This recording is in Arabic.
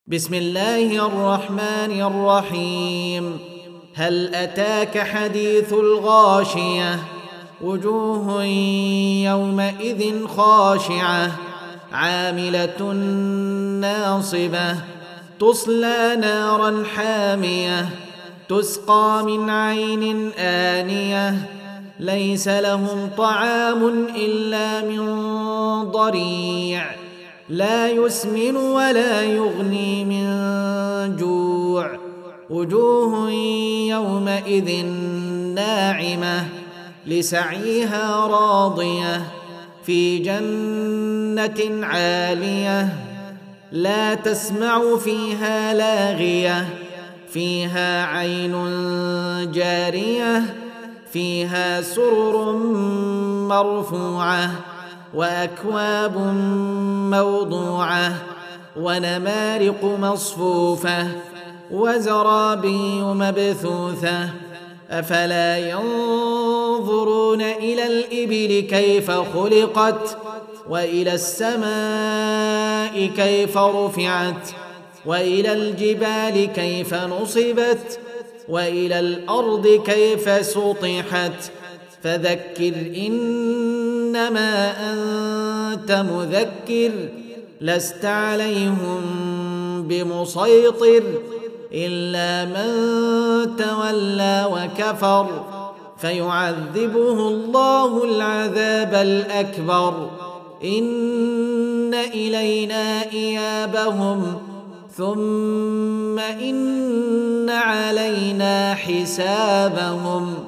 بسم الله الرحمن الرحيم. هل أتاك حديث الغاشية؟ وجوه يومئذ خاشعة عاملة ناصبة تصلى نارا حامية تسقى من عين آنية ليس لهم طعام إلا من ضريع لا يسمن ولا يغني من جوع. وجوه يومئذ ناعمة لسعيها راضية في جنة عالية لا تسمع فيها لاغية فيها عين جارية فيها سرر مرفوعة وأكواب موضوعة ونمارق مصفوفة وزرابي مبثوثة أفلا ينظرون إلى الإبل كيف خلقت وإلى السماء كيف رفعت وإلى الجبال كيف نصبت وإلى الأرض كيف سطحت فذكر إنما أنت مذكر لست عليهم بمسيطر إلا من تولى وكفر فيعذبه الله العذاب الأكبر إن إلينا إيابهم ثم إن علينا حسابهم.